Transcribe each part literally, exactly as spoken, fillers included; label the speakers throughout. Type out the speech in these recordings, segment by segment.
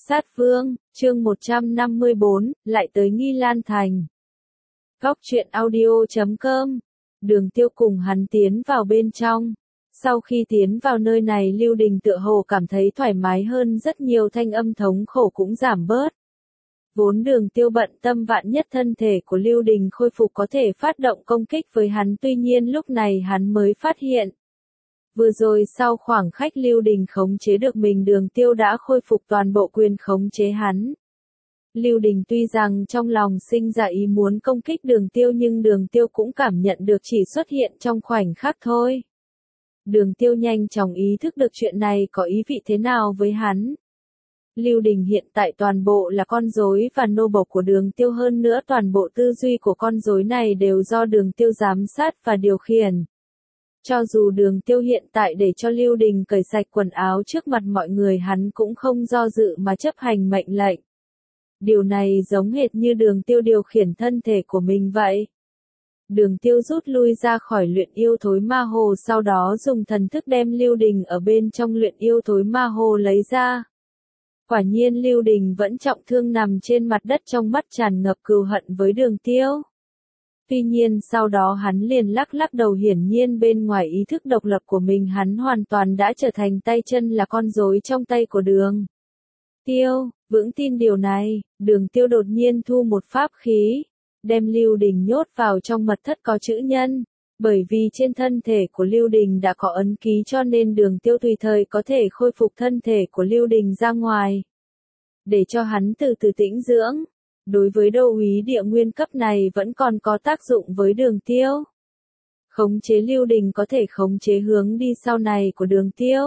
Speaker 1: Sát Vương, chương một trăm năm mươi bốn, lại tới Nghi Lan Thành. Góc truyện audio chấm com. Đường Tiêu cùng hắn tiến vào bên trong. Sau khi tiến vào nơi này, Lưu Đình tựa hồ cảm thấy thoải mái hơn rất nhiều, thanh âm thống khổ cũng giảm bớt. Vốn Đường Tiêu bận tâm vạn nhất thân thể của Lưu Đình khôi phục có thể phát động công kích với hắn, tuy nhiên lúc này hắn mới phát hiện. Vừa rồi sau khoảng khắc Lưu Đình khống chế được mình, Đường Tiêu đã khôi phục toàn bộ quyền khống chế hắn. Lưu Đình tuy rằng trong lòng sinh ra ý muốn công kích Đường Tiêu, nhưng Đường Tiêu cũng cảm nhận được chỉ xuất hiện trong khoảnh khắc thôi. Đường Tiêu nhanh chóng ý thức được chuyện này có ý vị thế nào với hắn. Lưu Đình hiện tại toàn bộ là con rối và nô bộc của Đường Tiêu, hơn nữa toàn bộ tư duy của con rối này đều do Đường Tiêu giám sát và điều khiển. Cho dù Đường Tiêu hiện tại để cho Lưu Đình cởi sạch quần áo trước mặt mọi người, hắn cũng không do dự mà chấp hành mệnh lệnh. Điều này giống hệt như Đường Tiêu điều khiển thân thể của mình vậy. Đường Tiêu rút lui ra khỏi luyện yêu thối ma hồ, sau đó dùng thần thức đem Lưu Đình ở bên trong luyện yêu thối ma hồ lấy ra. Quả nhiên Lưu Đình vẫn trọng thương nằm trên mặt đất, trong mắt tràn ngập cừu hận với Đường Tiêu. Tuy nhiên sau đó hắn liền lắc lắc đầu, hiển nhiên bên ngoài ý thức độc lập của mình, hắn hoàn toàn đã trở thành tay chân là con rối trong tay của Đường Tiêu. Vững tin điều này, Đường Tiêu đột nhiên thu một pháp khí, đem Lưu Đình nhốt vào trong mật thất có chữ nhân. Bởi vì trên thân thể của Lưu Đình đã có ấn ký, cho nên Đường Tiêu tùy thời có thể khôi phục thân thể của Lưu Đình ra ngoài, để cho hắn từ từ tĩnh dưỡng. Đối với đô úy địa nguyên cấp này vẫn còn có tác dụng với Đường Tiêu. Khống chế Lưu Đình có thể khống chế hướng đi sau này của Đường Tiêu.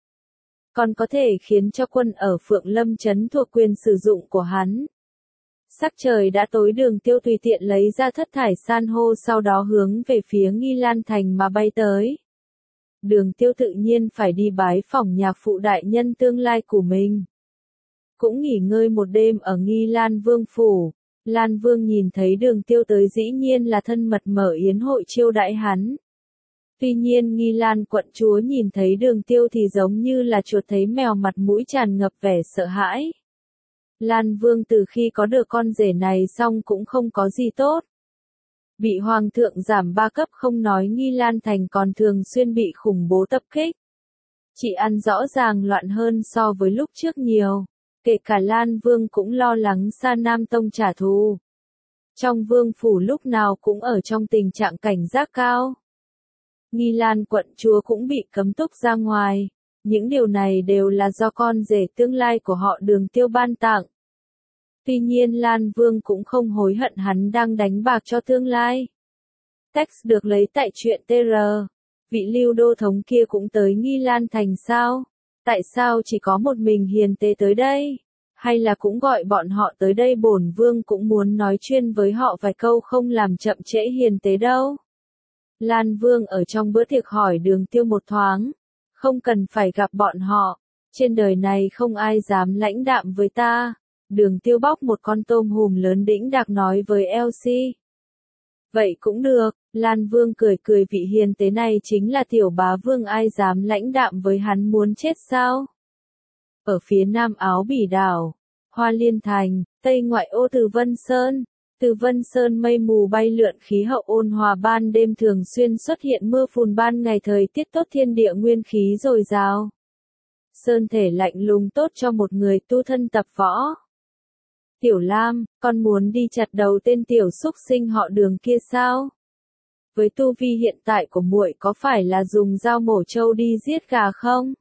Speaker 1: Còn có thể khiến cho quân ở Phượng Lâm trấn thuộc quyền sử dụng của hắn. Sắc trời đã tối, Đường Tiêu tùy tiện lấy ra thất thải san hô, sau đó hướng về phía Nghi Lan Thành mà bay tới. Đường Tiêu tự nhiên phải đi bái phỏng nhạc phụ đại nhân tương lai của mình. Cũng nghỉ ngơi một đêm ở Nghi Lan Vương phủ. Lan Vương nhìn thấy Đường Tiêu tới dĩ nhiên là thân mật mở yến hội chiêu đãi hắn. Tuy nhiên Nghi Lan quận chúa nhìn thấy Đường Tiêu thì giống như là chuột thấy mèo, mặt mũi tràn ngập vẻ sợ hãi. Lan Vương từ khi có được con rể này xong cũng không có gì tốt. Bị Hoàng thượng giảm ba cấp không nói, Nghi Lan Thành còn thường xuyên bị khủng bố tập kích. Chị ăn rõ ràng loạn hơn so với lúc trước nhiều. Kể cả Lan Vương cũng lo lắng Sa Nam Tông trả thù. Trong vương phủ lúc nào cũng ở trong tình trạng cảnh giác cao. Nghi Lan quận chúa cũng bị cấm túc ra ngoài. Những điều này đều là do con rể tương lai của họ Đường Tiêu ban tặng. Tuy nhiên Lan Vương cũng không hối hận, hắn đang đánh bạc cho tương lai. Text được lấy tại truyện tê rờ. Vị Lưu đô thống kia cũng tới Nghi Lan Thành sao? Tại sao chỉ có một mình hiền tế tới đây? Hay là cũng gọi bọn họ tới đây, bổn vương cũng muốn nói chuyên với họ vài câu, không làm chậm trễ hiền tế đâu. Lan Vương ở trong bữa tiệc hỏi Đường Tiêu một thoáng. Không cần phải gặp bọn họ. Trên đời này không ai dám lãnh đạm với ta. Đường Tiêu bóc một con tôm hùm lớn đĩnh đạc nói với Elsie. Vậy cũng được, Lan Vương cười cười, vị hiền tế này chính là tiểu bá vương, ai dám lãnh đạm với hắn, muốn chết sao? Ở phía nam Áo Bỉ đảo, Hoa Liên Thành, tây ngoại ô Từ Vân Sơn. Từ Vân Sơn mây mù bay lượn, khí hậu ôn hòa, ban đêm thường xuyên xuất hiện mưa phùn, ban ngày thời tiết tốt, thiên địa nguyên khí dồi dào. Sơn thể lạnh lùng, tốt cho một người tu thân tập võ. Tiểu Lam, con muốn đi chặt đầu tên tiểu xúc sinh họ Đường kia sao? Với tu vi hiện tại của muội, có phải là dùng dao mổ trâu đi giết gà không?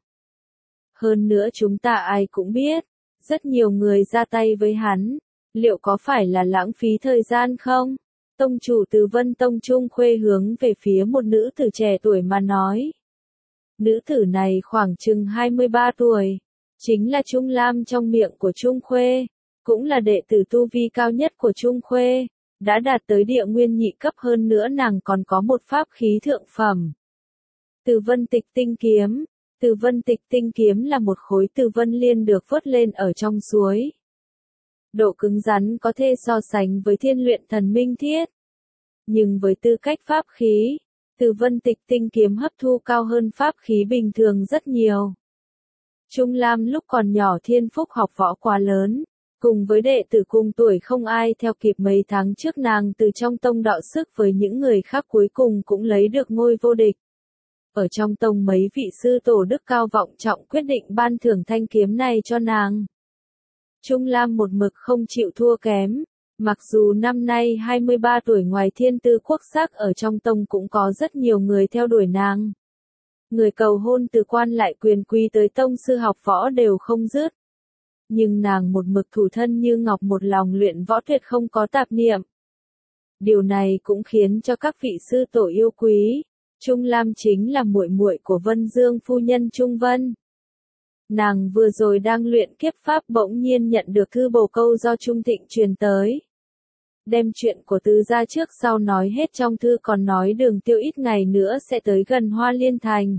Speaker 1: Hơn nữa chúng ta ai cũng biết, rất nhiều người ra tay với hắn, liệu có phải là lãng phí thời gian không? Tông chủ Từ Vân Tông Trung Khuê hướng về phía một nữ tử trẻ tuổi mà nói. Nữ tử này khoảng chừng hai mươi ba tuổi, chính là Trung Lam trong miệng của Trung Khuê. Cũng là đệ tử tu vi cao nhất của Trung Khuê, đã đạt tới địa nguyên nhị cấp, hơn nữa nàng còn có một pháp khí thượng phẩm. Từ Vân Tịch Tinh Kiếm. Từ Vân Tịch Tinh Kiếm là một khối từ vân liên được vớt lên ở trong suối. Độ cứng rắn có thể so sánh với Thiên Luyện Thần Minh Thiết. Nhưng với tư cách pháp khí, Từ Vân Tịch Tinh Kiếm hấp thu cao hơn pháp khí bình thường rất nhiều. Trung Lam lúc còn nhỏ thiên phúc học võ quá lớn, cùng với đệ tử cùng tuổi không ai theo kịp. Mấy tháng trước nàng từ trong tông đọ sức với những người khác cuối cùng cũng lấy được ngôi vô địch. Ở trong tông mấy vị sư tổ đức cao vọng trọng quyết định ban thưởng thanh kiếm này cho nàng. Trung Lam một mực không chịu thua kém, mặc dù năm nay hai mươi ba tuổi, ngoài thiên tư quốc sắc ở trong tông cũng có rất nhiều người theo đuổi nàng. Người cầu hôn từ quan lại quyền quý tới tông sư học võ đều không dứt. Nhưng nàng một mực thủ thân như ngọc, một lòng luyện võ tuyệt không có tạp niệm. Điều này cũng khiến cho các vị sư tổ yêu quý. Trung Lam chính là muội muội của Vân Dương phu nhân Trung Vân. Nàng vừa rồi đang luyện kiếp pháp bỗng nhiên nhận được thư bồ câu do Trung Thịnh truyền tới. Đem chuyện của Tứ gia trước sau nói hết trong thư, còn nói Đường Tiêu ít ngày nữa sẽ tới gần Hoa Liên Thành.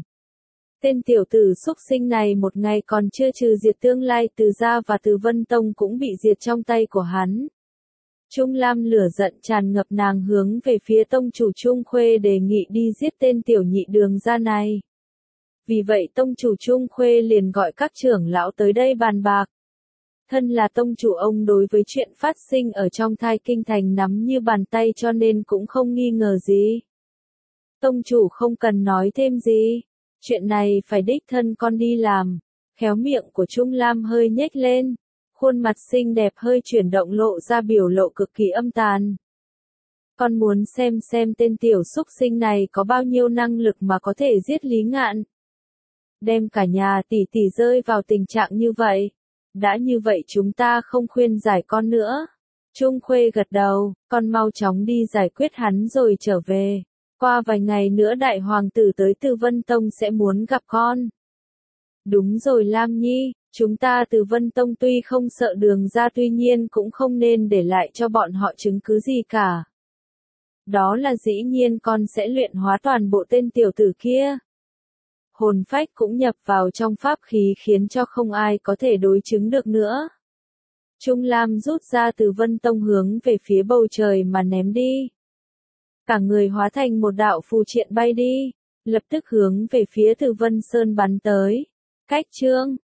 Speaker 1: Tên tiểu tử xúc sinh này một ngày còn chưa trừ diệt, tương lai Từ gia và Từ Vân Tông cũng bị diệt trong tay của hắn. Trung Lam lửa giận tràn ngập, nàng hướng về phía tông chủ Trung Khuê đề nghị đi giết tên tiểu nhị Đường gia này. Vì vậy tông chủ Trung Khuê liền gọi các trưởng lão tới đây bàn bạc. Thân là tông chủ, ông đối với chuyện phát sinh ở trong Thai Kinh Thành nắm như bàn tay, cho nên cũng không nghi ngờ gì. Tông chủ không cần nói thêm gì, chuyện này phải đích thân con đi làm. Khéo miệng của Trung Lam hơi nhếch lên, khuôn mặt xinh đẹp hơi chuyển động, lộ ra biểu lộ cực kỳ âm tàn. Con muốn xem xem tên tiểu xúc sinh này có bao nhiêu năng lực mà có thể giết Lý Ngạn. Đem cả nhà tỷ tỷ rơi vào tình trạng như vậy. Đã như vậy chúng ta không khuyên giải con nữa. Trung Khuê gật đầu, con mau chóng đi giải quyết hắn rồi trở về. Qua vài ngày nữa đại hoàng tử tới Từ Vân Tông sẽ muốn gặp con. Đúng rồi Lam Nhi, chúng ta Từ Vân Tông tuy không sợ Đường gia, tuy nhiên cũng không nên để lại cho bọn họ chứng cứ gì cả. Đó là dĩ nhiên, con sẽ luyện hóa toàn bộ tên tiểu tử kia. Hồn phách cũng nhập vào trong pháp khí khiến cho không ai có thể đối chứng được nữa. Trung Lam rút ra Từ Vân Tông hướng về phía bầu trời mà ném đi. Cả người hóa thành một đạo phù triện bay đi, lập tức hướng về phía Từ Vân Sơn bắn tới. Cách chương